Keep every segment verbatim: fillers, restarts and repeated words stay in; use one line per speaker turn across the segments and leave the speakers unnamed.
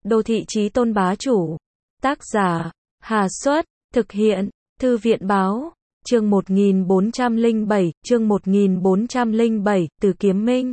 Đô thị chí tôn bá chủ. Tác giả, Hà Xuất, thực hiện, Thư viện Báo, chương một nghìn bốn trăm lẻ bảy, chương một nghìn bốn trăm lẻ bảy, Từ Kiếm Minh.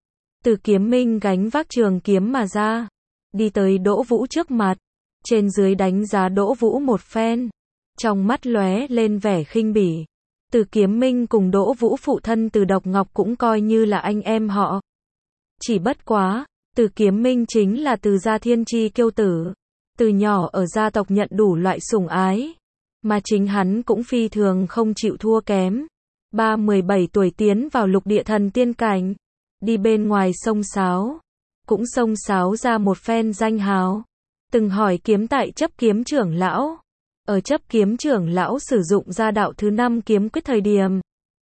Từ Kiếm Minh gánh vác trường kiếm mà ra, đi tới Đỗ Vũ trước mặt, trên dưới đánh giá Đỗ Vũ một phen, trong mắt lóe lên vẻ khinh bỉ. Từ Kiếm Minh cùng Đỗ Vũ phụ thân Từ Độc Ngọc cũng coi như là anh em họ. Chỉ bất quá, Từ Kiếm Minh chính là Từ gia thiên chi kiêu tử, từ nhỏ ở gia tộc nhận đủ loại sủng ái, mà chính hắn cũng phi thường không chịu thua kém. Ba mười bảy tuổi tiến vào lục địa thần tiên cảnh, đi bên ngoài sông sáo, cũng sông sáo ra một phen danh hào. Từng hỏi kiếm tại chấp kiếm trưởng lão, ở chấp kiếm trưởng lão sử dụng ra đạo thứ năm kiếm quyết thời điểm,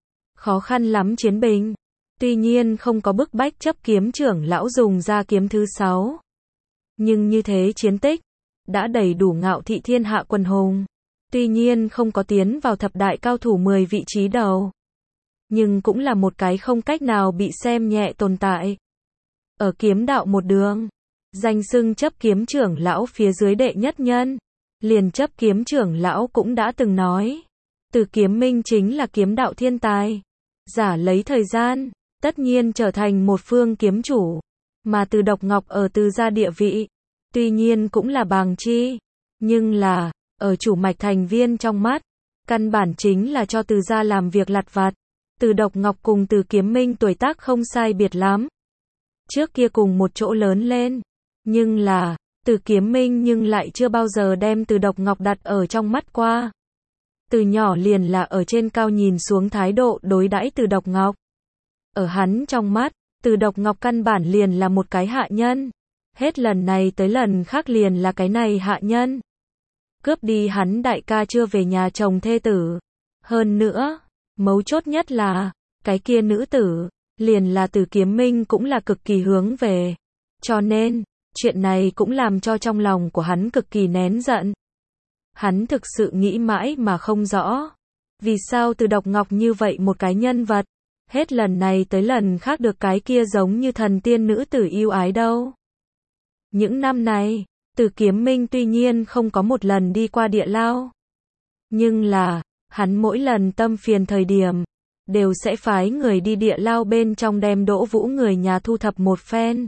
khó khăn lắm chiến bình. Tuy nhiên không có bức bách chấp kiếm trưởng lão dùng ra kiếm thứ sáu. Nhưng như thế chiến tích, đã đầy đủ ngạo thị thiên hạ quần hùng. Tuy nhiên không có tiến vào thập đại cao thủ mười vị trí đầu, nhưng cũng là một cái không cách nào bị xem nhẹ tồn tại. Ở kiếm đạo một đường, danh xưng chấp kiếm trưởng lão phía dưới đệ nhất nhân, liền chấp kiếm trưởng lão cũng đã từng nói, Từ Kiếm Minh chính là kiếm đạo thiên tài, giả lấy thời gian, tất nhiên trở thành một phương kiếm chủ. Mà Từ Độc Ngọc ở Từ gia địa vị, tuy nhiên cũng là bàng chi, nhưng là, ở chủ mạch thành viên trong mắt, căn bản chính là cho Từ gia làm việc lặt vặt. Từ Độc Ngọc cùng Từ Kiếm Minh tuổi tác không sai biệt lắm, trước kia cùng một chỗ lớn lên, nhưng là, Từ Kiếm Minh nhưng lại chưa bao giờ đem Từ Độc Ngọc đặt ở trong mắt qua. Từ nhỏ liền là ở trên cao nhìn xuống thái độ đối đãi Từ Độc Ngọc. Ở hắn trong mắt, Từ Độc Ngọc căn bản liền là một cái hạ nhân. Hết lần này tới lần khác liền là cái này hạ nhân. Cướp đi hắn đại ca chưa về nhà chồng thê tử. Hơn nữa, mấu chốt nhất là, cái kia nữ tử, liền là Từ Kiếm Minh cũng là cực kỳ hướng về. Cho nên, chuyện này cũng làm cho trong lòng của hắn cực kỳ nén giận. Hắn thực sự nghĩ mãi mà không rõ. Vì sao Từ Độc Ngọc như vậy một cái nhân vật, hết lần này tới lần khác được cái kia giống như thần tiên nữ tử yêu ái đâu. Những năm này, Từ Kiếm Minh tuy nhiên không có một lần đi qua địa lao, nhưng là, hắn mỗi lần tâm phiền thời điểm, đều sẽ phái người đi địa lao bên trong đem Đỗ Vũ người nhà thu thập một phen.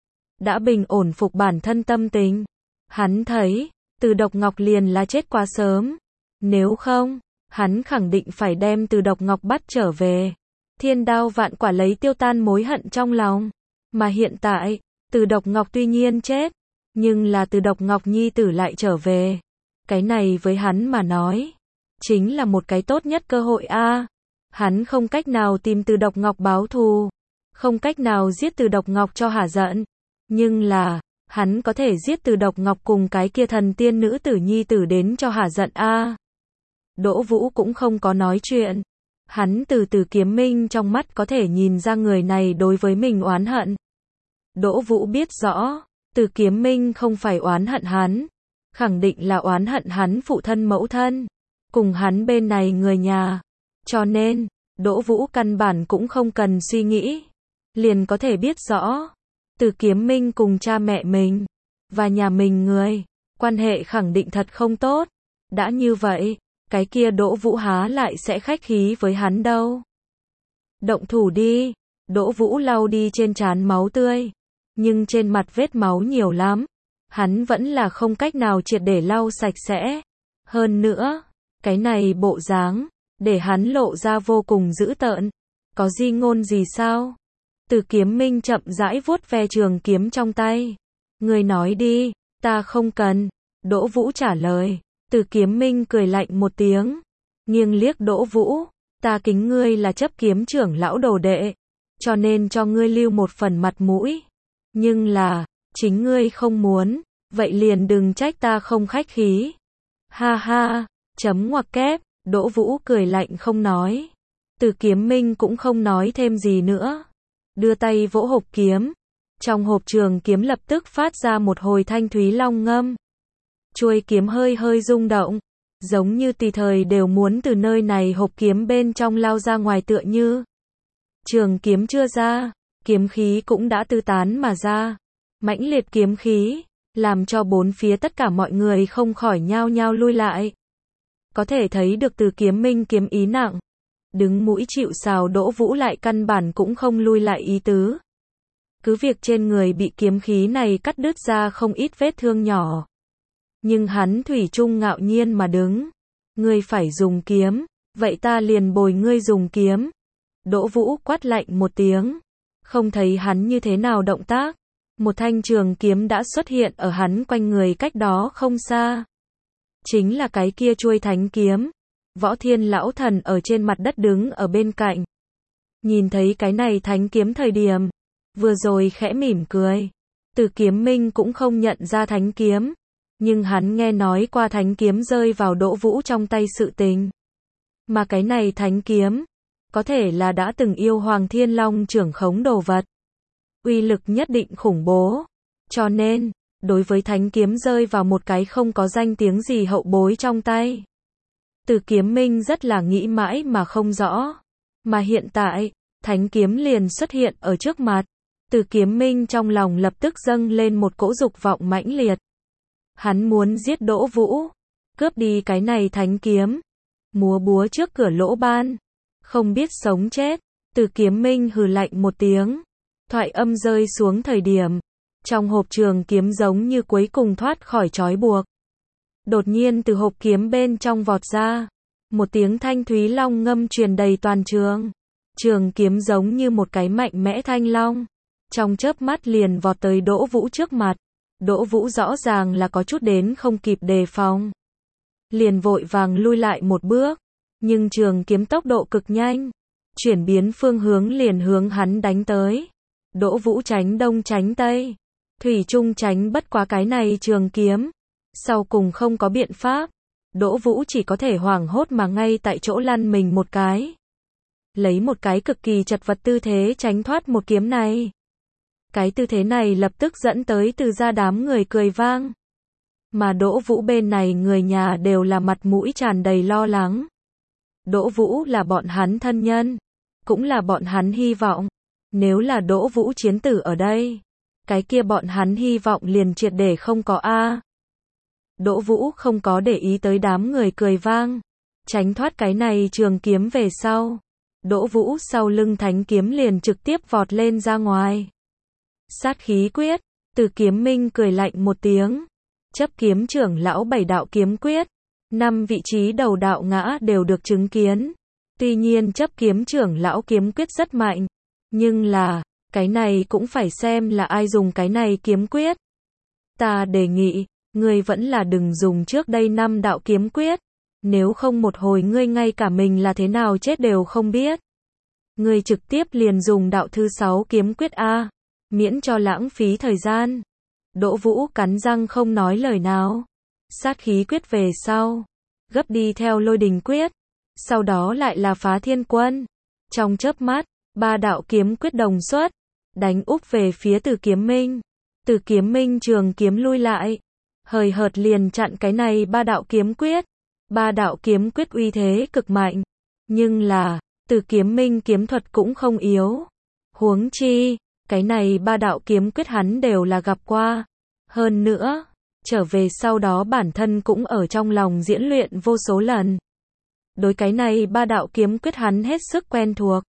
Đã bình ổn phục bản thân tâm tình, hắn thấy, Từ Độc Ngọc liền là chết quá sớm. Nếu không, hắn khẳng định phải đem Từ Độc Ngọc bắt trở về. Thiên đao vạn quả lấy tiêu tan mối hận trong lòng. Mà hiện tại, Từ Độc Ngọc tuy nhiên chết, nhưng là Từ Độc Ngọc nhi tử lại trở về. Cái này với hắn mà nói, chính là một cái tốt nhất cơ hội a. À, hắn không cách nào tìm Từ Độc Ngọc báo thù, không cách nào giết Từ Độc Ngọc cho hả giận, nhưng là, hắn có thể giết Từ Độc Ngọc cùng cái kia thần tiên nữ tử nhi tử đến cho hả giận a. À, Đỗ Vũ cũng không có nói chuyện. Hắn từ Từ Kiếm Minh trong mắt có thể nhìn ra người này đối với mình oán hận. Đỗ Vũ biết rõ, Từ Kiếm Minh không phải oán hận hắn, khẳng định là oán hận hắn phụ thân mẫu thân, cùng hắn bên này người nhà. Cho nên, Đỗ Vũ căn bản cũng không cần suy nghĩ, liền có thể biết rõ, Từ Kiếm Minh cùng cha mẹ mình, và nhà mình người, quan hệ khẳng định thật không tốt. Đã như vậy, cái kia Đỗ Vũ há lại sẽ khách khí với hắn đâu. Động thủ đi. Đỗ Vũ lau đi trên trán máu tươi, nhưng trên mặt vết máu nhiều lắm, hắn vẫn là không cách nào triệt để lau sạch sẽ. Hơn nữa, cái này bộ dáng, để hắn lộ ra vô cùng dữ tợn. Có di ngôn gì sao? Từ Kiếm Minh chậm rãi vuốt ve trường kiếm trong tay. Người nói đi, ta không cần. Đỗ Vũ trả lời. Từ Kiếm Minh cười lạnh một tiếng, nghiêng liếc Đỗ Vũ, ta kính ngươi là chấp kiếm trưởng lão đồ đệ, cho nên cho ngươi lưu một phần mặt mũi. Nhưng là, chính ngươi không muốn, vậy liền đừng trách ta không khách khí. Ha ha, chấm ngoặc kép, Đỗ Vũ cười lạnh không nói. Từ Kiếm Minh cũng không nói thêm gì nữa, đưa tay vỗ hộp kiếm, trong hộp trường kiếm lập tức phát ra một hồi thanh thúy long ngâm. Chuôi kiếm hơi hơi rung động, giống như tùy thời đều muốn từ nơi này hộp kiếm bên trong lao ra ngoài tựa như. Trường kiếm chưa ra, kiếm khí cũng đã tứ tán mà ra. Mãnh liệt kiếm khí, làm cho bốn phía tất cả mọi người không khỏi nhao nhao lui lại. Có thể thấy được Từ Kiếm Minh kiếm ý nặng, đứng mũi chịu sào Đỗ Vũ lại căn bản cũng không lui lại ý tứ. Cứ việc trên người bị kiếm khí này cắt đứt ra không ít vết thương nhỏ, nhưng hắn thủy chung ngạo nhiên mà đứng. Ngươi phải dùng kiếm, vậy ta liền bồi ngươi dùng kiếm. Đỗ Vũ quát lạnh một tiếng, không thấy hắn như thế nào động tác, một thanh trường kiếm đã xuất hiện ở hắn quanh người cách đó không xa. Chính là cái kia chuôi thánh kiếm. Võ Thiên lão thần ở trên mặt đất đứng ở bên cạnh, nhìn thấy cái này thánh kiếm thời điểm, vừa rồi khẽ mỉm cười. Từ Kiếm Minh cũng không nhận ra thánh kiếm, nhưng hắn nghe nói qua thánh kiếm rơi vào Đỗ Vũ trong tay sự tình. Mà cái này thánh kiếm, có thể là đã từng yêu Hoàng Thiên Long trưởng khống đồ vật. Uy lực nhất định khủng bố. Cho nên, đối với thánh kiếm rơi vào một cái không có danh tiếng gì hậu bối trong tay, Từ Kiếm Minh rất là nghĩ mãi mà không rõ. Mà hiện tại, thánh kiếm liền xuất hiện ở trước mặt. Từ Kiếm Minh trong lòng lập tức dâng lên một cỗ dục vọng mãnh liệt. Hắn muốn giết Đỗ Vũ, cướp đi cái này thánh kiếm, múa búa trước cửa lỗ ban, không biết sống chết. Từ Kiếm Minh hừ lạnh một tiếng, thoại âm rơi xuống thời điểm, trong hộp trường kiếm giống như cuối cùng thoát khỏi trói buộc. Đột nhiên từ hộp kiếm bên trong vọt ra, một tiếng thanh thúy long ngâm truyền đầy toàn trường. Trường kiếm giống như một cái mạnh mẽ thanh long, trong chớp mắt liền vọt tới Đỗ Vũ trước mặt. Đỗ Vũ rõ ràng là có chút đến không kịp đề phòng, liền vội vàng lui lại một bước, nhưng trường kiếm tốc độ cực nhanh, chuyển biến phương hướng liền hướng hắn đánh tới. Đỗ Vũ tránh đông tránh tây, thủy chung tránh bất quá cái này trường kiếm. Sau cùng không có biện pháp, Đỗ Vũ chỉ có thể hoảng hốt mà ngay tại chỗ lăn mình một cái, lấy một cái cực kỳ chật vật tư thế tránh thoát một kiếm này. Cái tư thế này lập tức dẫn tới Từ gia đám người cười vang. Mà Đỗ Vũ bên này người nhà đều là mặt mũi tràn đầy lo lắng. Đỗ Vũ là bọn hắn thân nhân, cũng là bọn hắn hy vọng. Nếu là Đỗ Vũ chiến tử ở đây, cái kia bọn hắn hy vọng liền triệt để không có a. Đỗ Vũ không có để ý tới đám người cười vang, tránh thoát cái này trường kiếm về sau. Đỗ Vũ sau lưng thánh kiếm liền trực tiếp vọt lên ra ngoài. Sát khí quyết, Từ Kiếm Minh cười lạnh một tiếng. Chấp kiếm trưởng lão bảy đạo kiếm quyết, năm vị trí đầu đạo ngã đều được chứng kiến. Tuy nhiên chấp kiếm trưởng lão kiếm quyết rất mạnh, nhưng là, cái này cũng phải xem là ai dùng cái này kiếm quyết. Ta đề nghị, ngươi vẫn là đừng dùng trước đây năm đạo kiếm quyết, nếu không một hồi ngươi ngay cả mình là thế nào chết đều không biết. Ngươi trực tiếp liền dùng đạo thứ sáu kiếm quyết a, miễn cho lãng phí thời gian. Đỗ Vũ cắn răng không nói lời nào. Sát khí quyết về sau, gấp đi theo lôi đình quyết, sau đó lại là phá thiên quân. Trong chớp mắt, ba đạo kiếm quyết đồng xuất, đánh úp về phía Từ Kiếm Minh. Từ Kiếm Minh trường kiếm lui lại, hời hợt liền chặn cái này ba đạo kiếm quyết. Ba đạo kiếm quyết uy thế cực mạnh, nhưng là, Từ Kiếm Minh kiếm thuật cũng không yếu. Huống chi, cái này ba đạo kiếm quyết hắn đều là gặp qua. Hơn nữa, trở về sau đó bản thân cũng ở trong lòng diễn luyện vô số lần. Đối cái này ba đạo kiếm quyết hắn hết sức quen thuộc.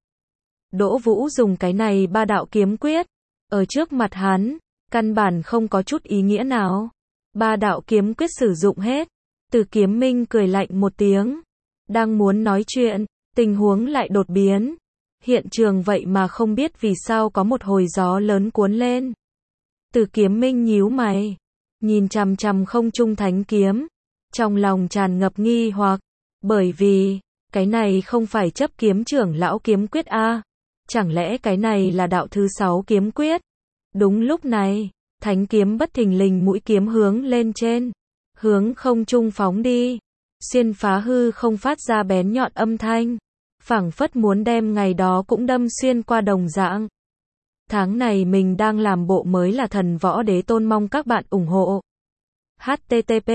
Đỗ Vũ dùng cái này ba đạo kiếm quyết, ở trước mặt hắn, căn bản không có chút ý nghĩa nào. Ba đạo kiếm quyết sử dụng hết, Từ Kiếm Minh cười lạnh một tiếng. Đang muốn nói chuyện, tình huống lại đột biến. Hiện trường vậy mà không biết vì sao có một hồi gió lớn cuốn lên. Từ Kiếm Minh nhíu mày, nhìn chằm chằm không trung thánh kiếm, trong lòng tràn ngập nghi hoặc, bởi vì, cái này không phải chấp kiếm trưởng lão kiếm quyết a, chẳng lẽ cái này là đạo thứ sáu kiếm quyết? Đúng lúc này, thánh kiếm bất thình lình mũi kiếm hướng lên trên, hướng không trung phóng đi, xuyên phá hư không phát ra bén nhọn âm thanh, phảng phất muốn đem ngày đó cũng đâm xuyên qua đồng dạng. Tháng này mình đang làm bộ mới là Thần Võ Đế Tôn, mong các bạn ủng hộ. h t t p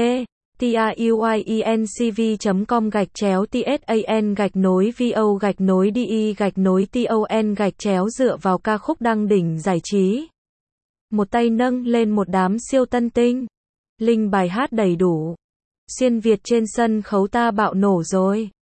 truyencv chấm com gạch chéo tsan gạch nối vo gạch nối di gạch nối ton gạch chéo dựa vào ca khúc đăng đỉnh giải trí. một tay nâng lên một đám siêu tân tinh. Linh bài hát đầy đủ. Xuyên Việt trên sân khấu ta bạo nổ rồi.